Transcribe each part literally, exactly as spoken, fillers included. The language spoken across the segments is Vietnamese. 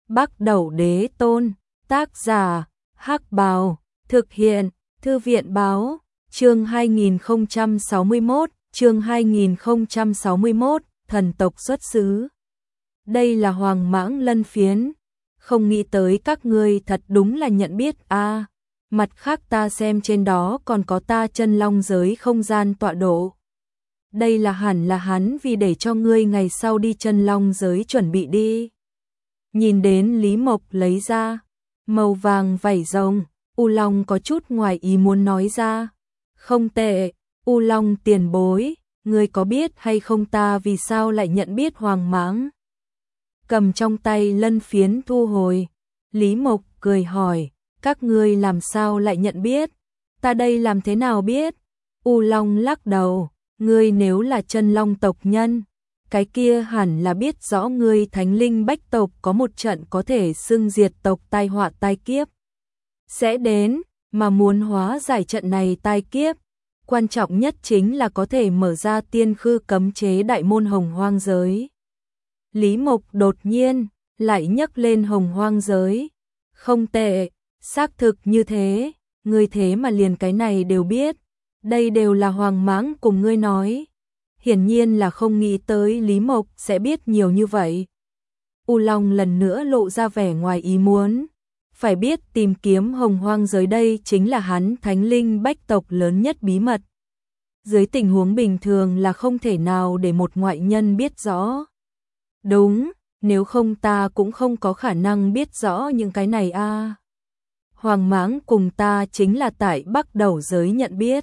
Bắc Đẩu Đế Tôn, tác giả, Hắc Bào, thực hiện, Thư viện báo, chương hai nghìn không trăm sáu mươi mốt, chương hai nghìn không trăm sáu mươi mốt, thần tộc xuất xứ. Đây là Hoàng Mãng Lân Phiến, không nghĩ tới các ngươi thật đúng là nhận biết a. À, mặt khác ta xem trên đó còn có ta chân long giới không gian tọa độ. Đây là hẳn là hắn vì để cho ngươi ngày sau đi chân long giới chuẩn bị đi. Nhìn đến Lý Mộc lấy ra màu vàng vảy rồng, U Long có chút ngoài ý muốn nói ra. Không tệ, U Long tiền bối, ngươi có biết hay không ta vì sao lại nhận biết Hoàng Mãng? Cầm trong tay lân phiến thu hồi, Lý Mộc cười hỏi, các ngươi làm sao lại nhận biết? Ta đây làm thế nào biết? U Long lắc đầu, ngươi nếu là chân long tộc nhân, cái kia hẳn là biết rõ ngươi thánh linh bách tộc có một trận có thể xưng diệt tộc tai họa tai kiếp sẽ đến, mà muốn hóa giải trận này tai kiếp, quan trọng nhất chính là có thể mở ra tiên khư cấm chế đại môn hồng hoang giới. Lý Mộc đột nhiên lại nhấc lên hồng hoang giới. Không tệ, xác thực như thế, ngươi thế mà liền cái này đều biết. Đây đều là Hoàng Mãng cùng ngươi nói. Hiển nhiên là không nghĩ tới Lý Mộc sẽ biết nhiều như vậy. U Long lần nữa lộ ra vẻ ngoài ý muốn. Phải biết tìm kiếm hồng hoang giới đây chính là hắn thánh linh bách tộc lớn nhất bí mật. Dưới tình huống bình thường là không thể nào để một ngoại nhân biết rõ. Đúng, nếu không ta cũng không có khả năng biết rõ những cái này a. À. Hoàng Mãng cùng ta chính là tại Bắc Đẩu giới nhận biết.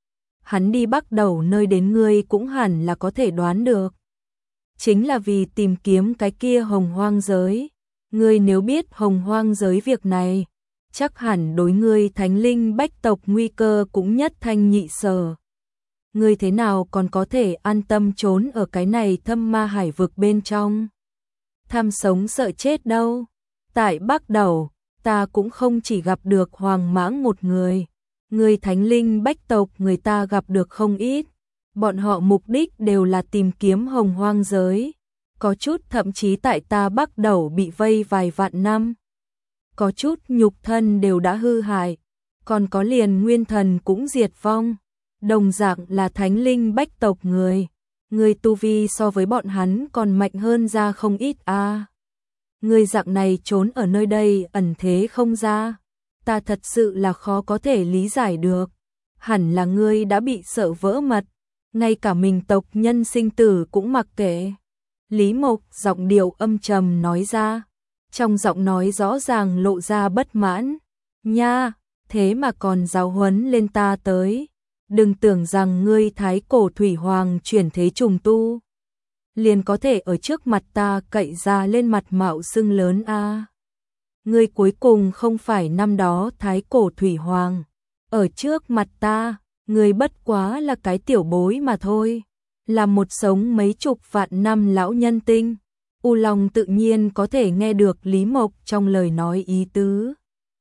Hắn đi Bắc Đẩu nơi đến ngươi cũng hẳn là có thể đoán được. Chính là vì tìm kiếm cái kia hồng hoang giới. Ngươi nếu biết hồng hoang giới việc này, chắc hẳn đối ngươi thánh linh bách tộc nguy cơ cũng nhất thanh nhị sở. Ngươi thế nào còn có thể an tâm trốn ở cái này thâm ma hải vực bên trong? Tham sống sợ chết đâu. Tại Bắc Đẩu, ta cũng không chỉ gặp được Hoàng Mãng một người. Người thánh linh bách tộc người ta gặp được không ít. Bọn họ mục đích đều là tìm kiếm hồng hoang giới. Có chút thậm chí tại ta Bắc Đẩu bị vây vài vạn năm. Có chút nhục thân đều đã hư hại. Còn có liền nguyên thần cũng diệt vong. Đồng dạng là thánh linh bách tộc người. Người tu vi so với bọn hắn còn mạnh hơn ra không ít a. À. Người dạng này trốn ở nơi đây ẩn thế không ra. Ta thật sự là khó có thể lý giải được. Hẳn là ngươi đã bị sợ vỡ mật. Ngay cả mình tộc nhân sinh tử cũng mặc kệ. Lý Mộc giọng điệu âm trầm nói ra. Trong giọng nói rõ ràng lộ ra bất mãn. Nha, thế mà còn giáo huấn lên ta tới. Đừng tưởng rằng ngươi thái cổ thủy hoàng chuyển thế trùng tu. Liền có thể ở trước mặt ta cậy ra lên mặt mạo xưng lớn a. À. Ngươi cuối cùng không phải năm đó thái cổ thủy hoàng. Ở trước mặt ta, ngươi bất quá là cái tiểu bối mà thôi. Là một sống mấy chục vạn năm lão nhân tinh. U Long tự nhiên có thể nghe được Lý Mộc trong lời nói ý tứ.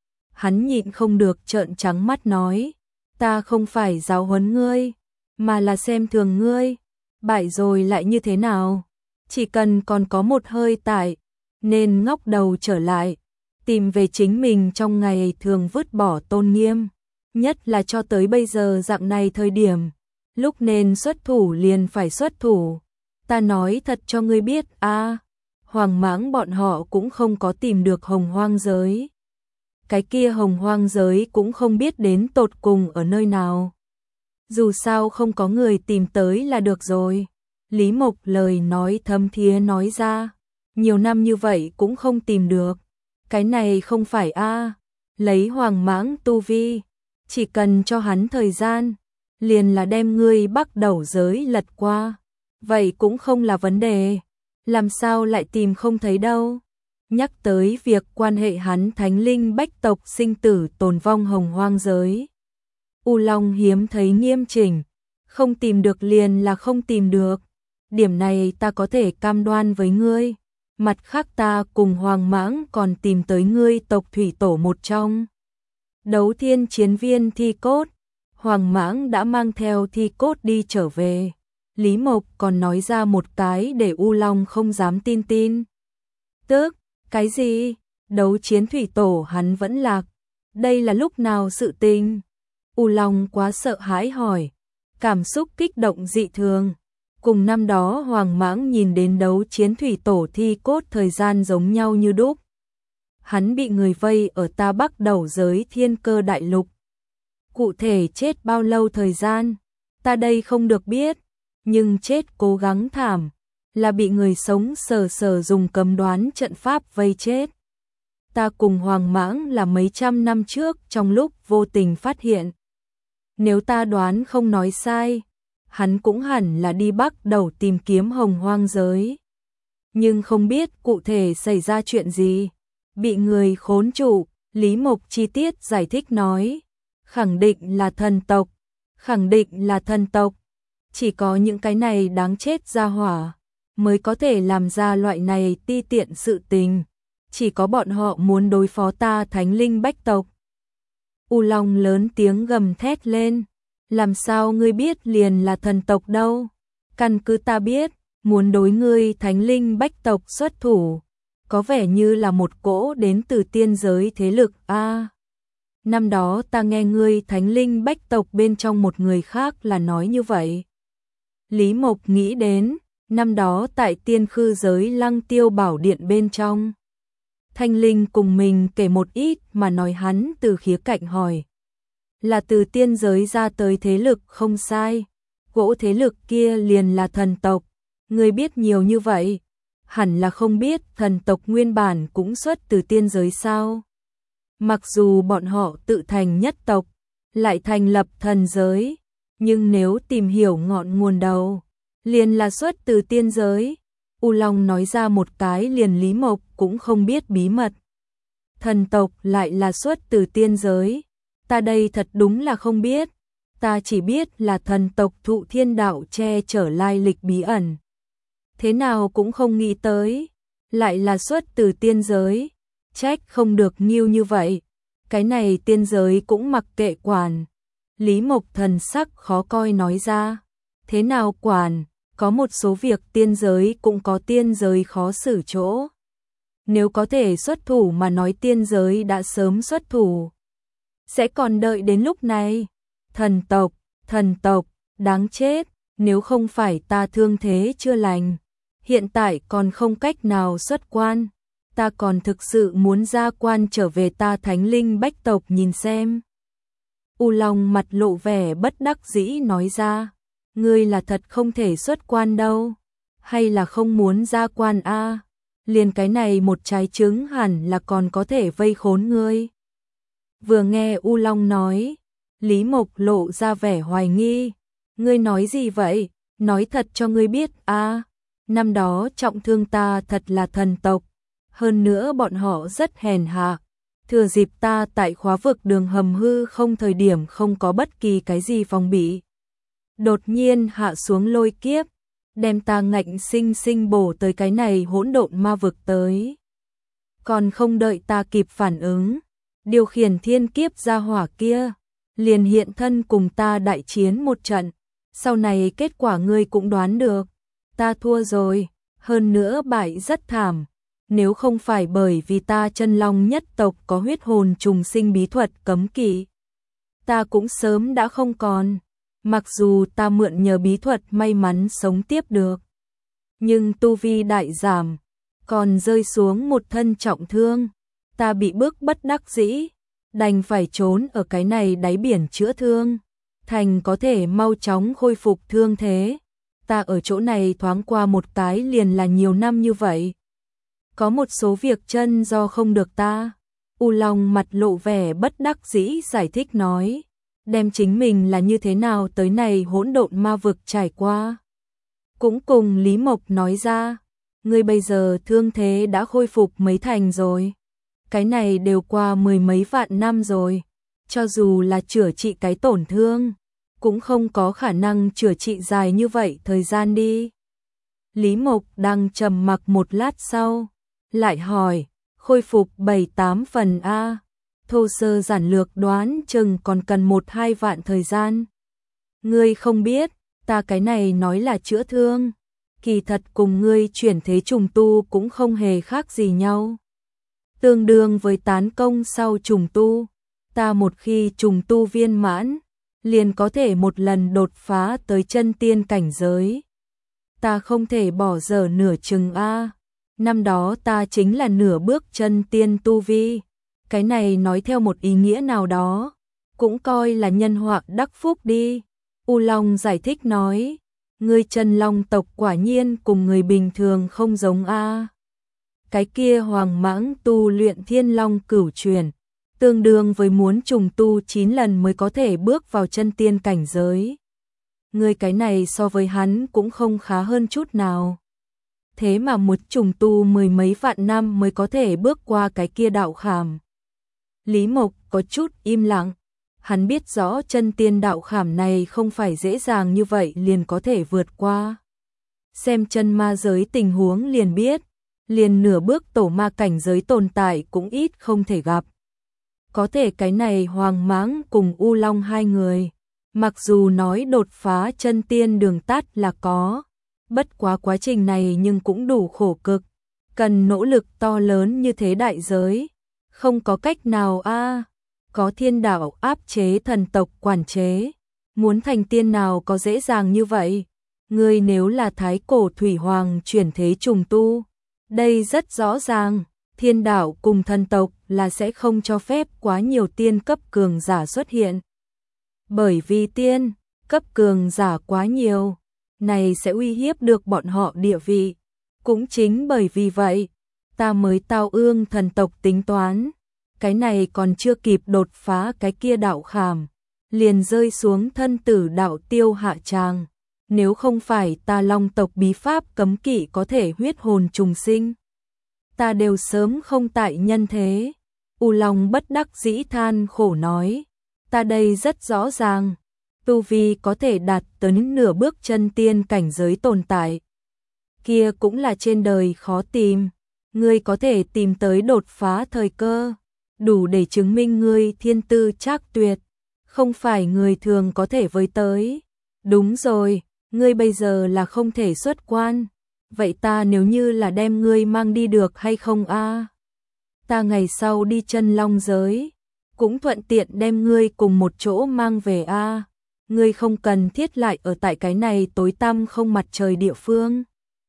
Hắn nhịn không được trợn trắng mắt nói. Ta không phải giáo huấn ngươi, mà là xem thường ngươi. Bại rồi lại như thế nào? Chỉ cần còn có một hơi tại, nên ngóc đầu trở lại. Tìm về chính mình trong ngày thường vứt bỏ tôn nghiêm. Nhất là cho tới bây giờ dạng này thời điểm. Lúc nên xuất thủ liền phải xuất thủ. Ta nói thật cho ngươi biết a, à, Hoàng Mãng bọn họ cũng không có tìm được hồng hoang giới. Cái kia hồng hoang giới cũng không biết đến tột cùng ở nơi nào. Dù sao không có người tìm tới là được rồi. Lý Mộc lời nói thâm thiế nói ra. Nhiều năm như vậy cũng không tìm được. Cái này không phải a, à, lấy Hoàng Mãng tu vi. Chỉ cần cho hắn thời gian. Liền là đem ngươi Bắc Đẩu giới lật qua. Vậy cũng không là vấn đề. Làm sao lại tìm không thấy đâu. Nhắc tới việc quan hệ hắn thánh linh bách tộc sinh tử tồn vong hồng hoang giới. U Long hiếm thấy nghiêm chỉnh. Không tìm được liền là không tìm được. Điểm này ta có thể cam đoan với ngươi. Mặt khác ta cùng Hoàng Mãng còn tìm tới ngươi tộc thủy tổ một trong. Đấu thiên chiến viên thi cốt. Hoàng Mãng đã mang theo thi cốt đi trở về. Lý Mộc còn nói ra một cái để U Long không dám tin tin. Tức Cái gì? Đấu chiến thủy tổ hắn vẫn lạc. Đây là lúc nào sự tình? U Long quá sợ hãi hỏi. Cảm xúc kích động dị thường. Cùng năm đó Hoàng Mãng nhìn đến đấu chiến thủy tổ thi cốt thời gian giống nhau như đúc. Hắn bị người vây ở ta Bắc đầu giới thiên cơ đại lục. Cụ thể chết bao lâu thời gian, ta đây không được biết, nhưng chết cố gắng thảm, là bị người sống sờ sờ dùng cấm đoán trận pháp vây chết. Ta cùng Hoàng Mãng là mấy trăm năm trước trong lúc vô tình phát hiện. Nếu ta đoán không nói sai, hắn cũng hẳn là đi Bắc đầu tìm kiếm hồng hoang giới. Nhưng không biết cụ thể xảy ra chuyện gì, bị người khốn trụ, Lý Mộc chi tiết giải thích nói. Khẳng định là thần tộc, khẳng định là thần tộc. Chỉ có những cái này đáng chết ra hỏa, mới có thể làm ra loại này ti tiện sự tình. Chỉ có bọn họ muốn đối phó ta thánh linh bách tộc. U Long lớn tiếng gầm thét lên. Làm sao ngươi biết liền là thần tộc đâu? Căn cứ ta biết, muốn đối ngươi thánh linh bách tộc xuất thủ. Có vẻ như là một cỗ đến từ tiên giới thế lực a. À, năm đó ta nghe ngươi thánh linh bách tộc bên trong một người khác là nói như vậy. Lý Mộc nghĩ đến, năm đó tại tiên khư giới Lăng Tiêu Bảo Điện bên trong. Thanh Linh cùng mình kể một ít mà nói hắn từ khía cạnh hỏi. Là từ tiên giới ra tới thế lực không sai. Gỗ thế lực kia liền là thần tộc. Ngươi biết nhiều như vậy. Hẳn là không biết thần tộc nguyên bản cũng xuất từ tiên giới sao. Mặc dù bọn họ tự thành nhất tộc, lại thành lập thần giới. Nhưng nếu tìm hiểu ngọn nguồn đầu, liền là xuất từ tiên giới. U Long nói ra một cái liền Lý Mộc cũng không biết bí mật. Thần tộc lại là xuất từ tiên giới. Ta đây thật đúng là không biết. Ta chỉ biết là thần tộc thụ thiên đạo che chở lai lịch bí ẩn. Thế nào cũng không nghĩ tới. Lại là xuất từ tiên giới. Trách không được nghiêu như vậy. Cái này tiên giới cũng mặc kệ quản. Lý Mộc thần sắc khó coi nói ra. Thế nào quản? Có một số việc tiên giới cũng có tiên giới khó xử chỗ. Nếu có thể xuất thủ mà nói tiên giới đã sớm xuất thủ. Sẽ còn đợi đến lúc này. Thần tộc, thần tộc, đáng chết. Nếu không phải ta thương thế chưa lành, hiện tại còn không cách nào xuất quan. Ta còn thực sự muốn ra quan trở về ta thánh linh bách tộc nhìn xem. U Long mặt lộ vẻ bất đắc dĩ nói ra. Ngươi là thật không thể xuất quan đâu. Hay là không muốn ra quan a? À? Liền cái này một trái trứng hẳn là còn có thể vây khốn ngươi. Vừa nghe U Long nói, Lý Mộc lộ ra vẻ hoài nghi. Ngươi nói gì vậy? Nói thật cho ngươi biết a. À? Năm đó trọng thương ta thật là thần tộc. Hơn nữa bọn họ rất hèn hạ. Thừa dịp ta tại khóa vực đường hầm hư không thời điểm không có bất kỳ cái gì phòng bị. Đột nhiên hạ xuống lôi kiếp, đem ta ngạnh sinh sinh bổ tới cái này hỗn độn ma vực tới. Còn không đợi ta kịp phản ứng, điều khiển thiên kiếp ra hỏa kia, liền hiện thân cùng ta đại chiến một trận. Sau này kết quả ngươi cũng đoán được, ta thua rồi, hơn nữa bại rất thảm. Nếu không phải bởi vì ta chân long nhất tộc có huyết hồn trùng sinh bí thuật cấm kỵ, ta cũng sớm đã không còn. Mặc dù ta mượn nhờ bí thuật may mắn sống tiếp được, nhưng tu vi đại giảm, còn rơi xuống một thân trọng thương. Ta bị bức bất đắc dĩ, đành phải trốn ở cái này đáy biển chữa thương, thành có thể mau chóng khôi phục thương thế. Ta ở chỗ này thoáng qua một cái liền là nhiều năm như vậy. Có một số việc chân do không được ta. U Long mặt lộ vẻ bất đắc dĩ giải thích nói. Đem chính mình là như thế nào tới này hỗn độn ma vực trải qua. Cũng cùng Lý Mộc nói ra. Ngươi bây giờ thương thế đã khôi phục mấy thành rồi. Cái này đều qua mười mấy vạn năm rồi. Cho dù là chữa trị cái tổn thương, cũng không có khả năng chữa trị dài như vậy thời gian đi. Lý Mộc đang trầm mặc một lát sau, lại hỏi, khôi phục bảy tám phần a. Thô sơ giản lược đoán chừng còn cần một hai vạn thời gian. Ngươi không biết, ta cái này nói là chữa thương, kỳ thật cùng ngươi chuyển thế trùng tu cũng không hề khác gì nhau. tương đương với tán công sau trùng tu. Ta một khi trùng tu viên mãn, liền có thể một lần đột phá tới chân tiên cảnh giới. Ta không thể bỏ dở nửa chừng a. Năm đó ta chính là nửa bước chân tiên tu vi. Cái này nói theo một ý nghĩa nào đó, cũng coi là nhân họa đắc phúc đi. U Long giải thích nói, ngươi Chân Long tộc quả nhiên cùng người bình thường không giống a. Cái kia Hoàng Mãng tu luyện Thiên Long cửu truyền, tương đương với muốn trùng tu chín lần mới có thể bước vào chân tiên cảnh giới. Ngươi cái này so với hắn cũng không khá hơn chút nào. Thế mà một trùng tu mười mấy vạn năm mới có thể bước qua cái kia đạo khảm. Lý Mộc có chút im lặng, hắn biết rõ chân tiên đạo khảm này không phải dễ dàng như vậy liền có thể vượt qua. Xem chân ma giới tình huống liền biết, liền nửa bước tổ ma cảnh giới tồn tại cũng ít không thể gặp. Có thể cái này Hoàng Mãng cùng U Long hai người, mặc dù nói đột phá chân tiên đường tắt là có, bất quá quá trình này nhưng cũng đủ khổ cực, cần nỗ lực to lớn như thế đại giới, không có cách nào a. Có thiên đạo áp chế thần tộc quản chế, muốn thành tiên nào có dễ dàng như vậy. Ngươi nếu là thái cổ thủy hoàng chuyển thế trùng tu, đây rất rõ ràng, thiên đạo cùng thần tộc là sẽ không cho phép quá nhiều tiên cấp cường giả xuất hiện. Bởi vì tiên cấp cường giả quá nhiều, này sẽ uy hiếp được bọn họ địa vị. Cũng chính bởi vì vậy, ta mới tao ương thần tộc tính toán. Cái này còn chưa kịp đột phá cái kia đạo khảm, liền rơi xuống thân tử đạo tiêu hạ tràng. Nếu không phải ta Long tộc bí pháp cấm kỵ có thể huyết hồn trùng sinh, ta đều sớm không tại nhân thế. U Long bất đắc dĩ than khổ nói, ta đây rất rõ ràng, tu vi có thể đạt tới nửa bước chân tiên cảnh giới tồn tại. Kia cũng là trên đời khó tìm, ngươi có thể tìm tới đột phá thời cơ, đủ để chứng minh ngươi thiên tư trác tuyệt, không phải người thường có thể với tới. Đúng rồi, ngươi bây giờ là không thể xuất quan, vậy ta nếu như là đem ngươi mang đi được hay không a? Ta ngày sau đi Chân Long giới, cũng thuận tiện đem ngươi cùng một chỗ mang về a. Ngươi không cần thiết lại ở tại cái này tối tăm không mặt trời địa phương.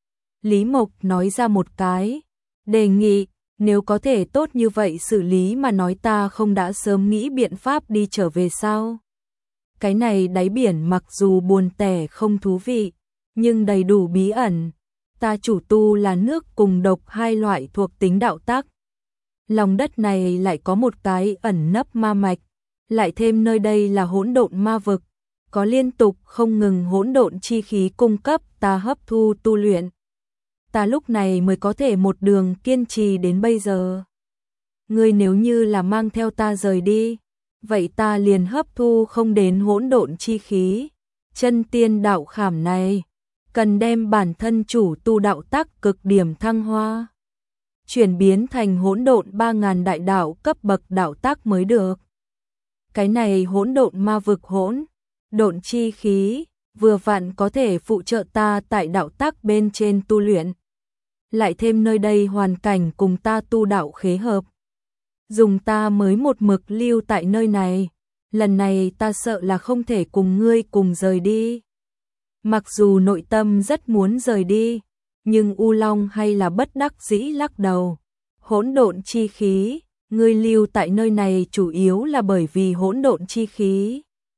Lý Mộc nói ra một cái đề nghị, nếu có thể tốt như vậy xử lý mà nói ta không đã sớm nghĩ biện pháp đi trở về sao? Cái này đáy biển mặc dù buồn tẻ không thú vị, nhưng đầy đủ bí ẩn. Ta chủ tu là nước cùng độc hai loại thuộc tính đạo tắc. Lòng đất này lại có một cái ẩn nấp ma mạch, lại thêm nơi đây là hỗn độn ma vực, có liên tục không ngừng hỗn độn chi khí cung cấp ta hấp thu tu luyện. Ta lúc này mới có thể một đường kiên trì đến bây giờ. Ngươi nếu như là mang theo ta rời đi, vậy ta liền hấp thu không đến hỗn độn chi khí. Chân tiên đạo khảm này, cần đem bản thân chủ tu đạo tắc cực điểm thăng hoa, chuyển biến thành hỗn độn ba ngàn đại đạo cấp bậc đạo tắc mới được. Cái này hỗn độn ma vực hỗn độn chi khí, vừa vặn có thể phụ trợ ta tại đạo tắc bên trên tu luyện. Lại thêm nơi đây hoàn cảnh cùng ta tu đạo khế hợp, dùng ta mới một mực lưu tại nơi này, lần này ta sợ là không thể cùng ngươi cùng rời đi. Mặc dù nội tâm rất muốn rời đi, nhưng U Long hay là bất đắc dĩ lắc đầu. Hỗn độn chi khí, ngươi lưu tại nơi này chủ yếu là bởi vì hỗn độn chi khí.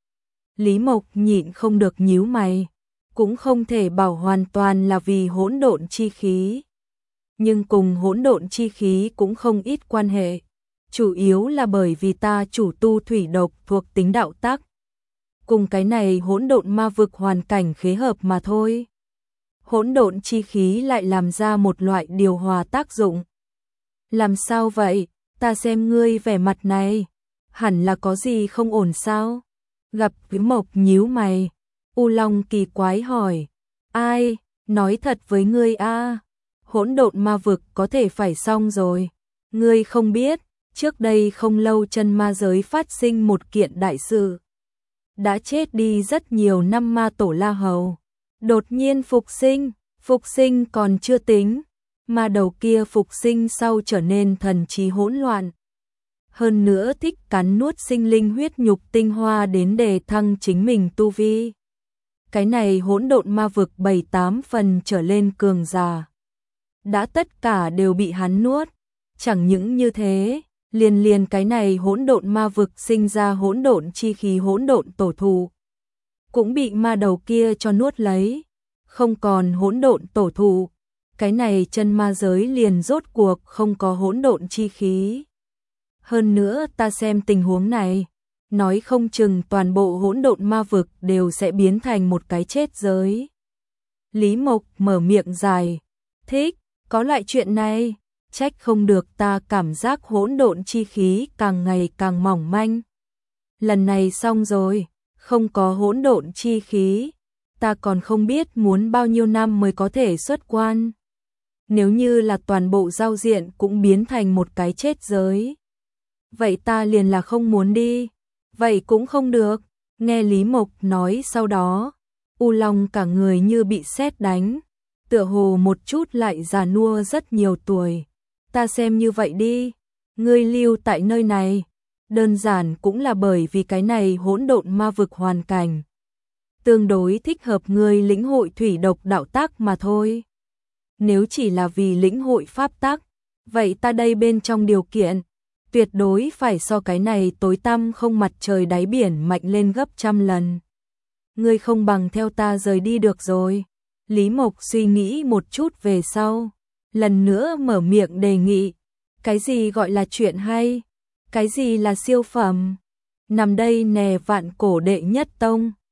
Lý Mộc nhịn không được nhíu mày, cũng không thể bảo hoàn toàn là vì hỗn độn chi khí, nhưng cùng hỗn độn chi khí cũng không ít quan hệ, chủ yếu là bởi vì ta chủ tu thủy độc thuộc tính đạo tắc, cùng cái này hỗn độn ma vực hoàn cảnh khế hợp mà thôi. Hỗn độn chi khí lại làm ra một loại điều hòa tác dụng. Làm sao vậy? Ta xem ngươi vẻ mặt này, hẳn là có gì không ổn sao? Gặp Quý Mộc nhíu mày, U Long kỳ quái hỏi, ai, nói thật với ngươi a, hỗn độn ma vực có thể phải xong rồi. Ngươi không biết, trước đây không lâu chân ma giới phát sinh một kiện đại sự. Đã chết đi rất nhiều năm ma tổ La Hầu, đột nhiên phục sinh, phục sinh còn chưa tính, Ma đầu kia phục sinh sau trở nên thần trí hỗn loạn. Hơn nữa thích cắn nuốt sinh linh huyết nhục tinh hoa đến đề thăng chính mình tu vi. Cái này hỗn độn ma vực bảy tám phần trở lên cường giả. Đã tất cả đều bị hắn nuốt. Chẳng những như thế, liền liền cái này hỗn độn ma vực sinh ra hỗn độn chi khí hỗn độn tổ thụ. Cũng bị ma đầu kia cho nuốt lấy. Không còn hỗn độn tổ thụ. Cái này chân ma giới liền rốt cuộc không có hỗn độn chi khí. Hơn nữa ta xem tình huống này, nói không chừng toàn bộ hỗn độn ma vực đều sẽ biến thành một cái chết giới. Lý Mộc mở miệng dài, thích, có loại chuyện này, trách không được ta cảm giác hỗn độn chi khí càng ngày càng mỏng manh. Lần này xong rồi, không có hỗn độn chi khí, ta còn không biết muốn bao nhiêu năm mới có thể xuất quan. Nếu như là toàn bộ giao diện cũng biến thành một cái chết giới, vậy ta liền là không muốn đi. Vậy cũng không được. Nghe Lý Mộc nói sau đó, U Long cả người như bị sét đánh, tựa hồ một chút lại già nua rất nhiều tuổi. Ta xem như vậy đi, ngươi lưu tại nơi này, đơn giản cũng là bởi vì cái này hỗn độn ma vực hoàn cảnh tương đối thích hợp ngươi lĩnh hội thủy độc đạo tác mà thôi. Nếu chỉ là vì lĩnh hội pháp tắc, vậy ta đây bên trong điều kiện tuyệt đối phải so cái này tối tăm không mặt trời đáy biển mạnh lên gấp trăm lần. Ngươi không bằng theo ta rời đi được rồi. Lý Mộc suy nghĩ một chút về sau, lần nữa mở miệng đề nghị. Cái gì gọi là chuyện hay? Cái gì là siêu phẩm? Nằm đây nè vạn cổ đệ nhất tông.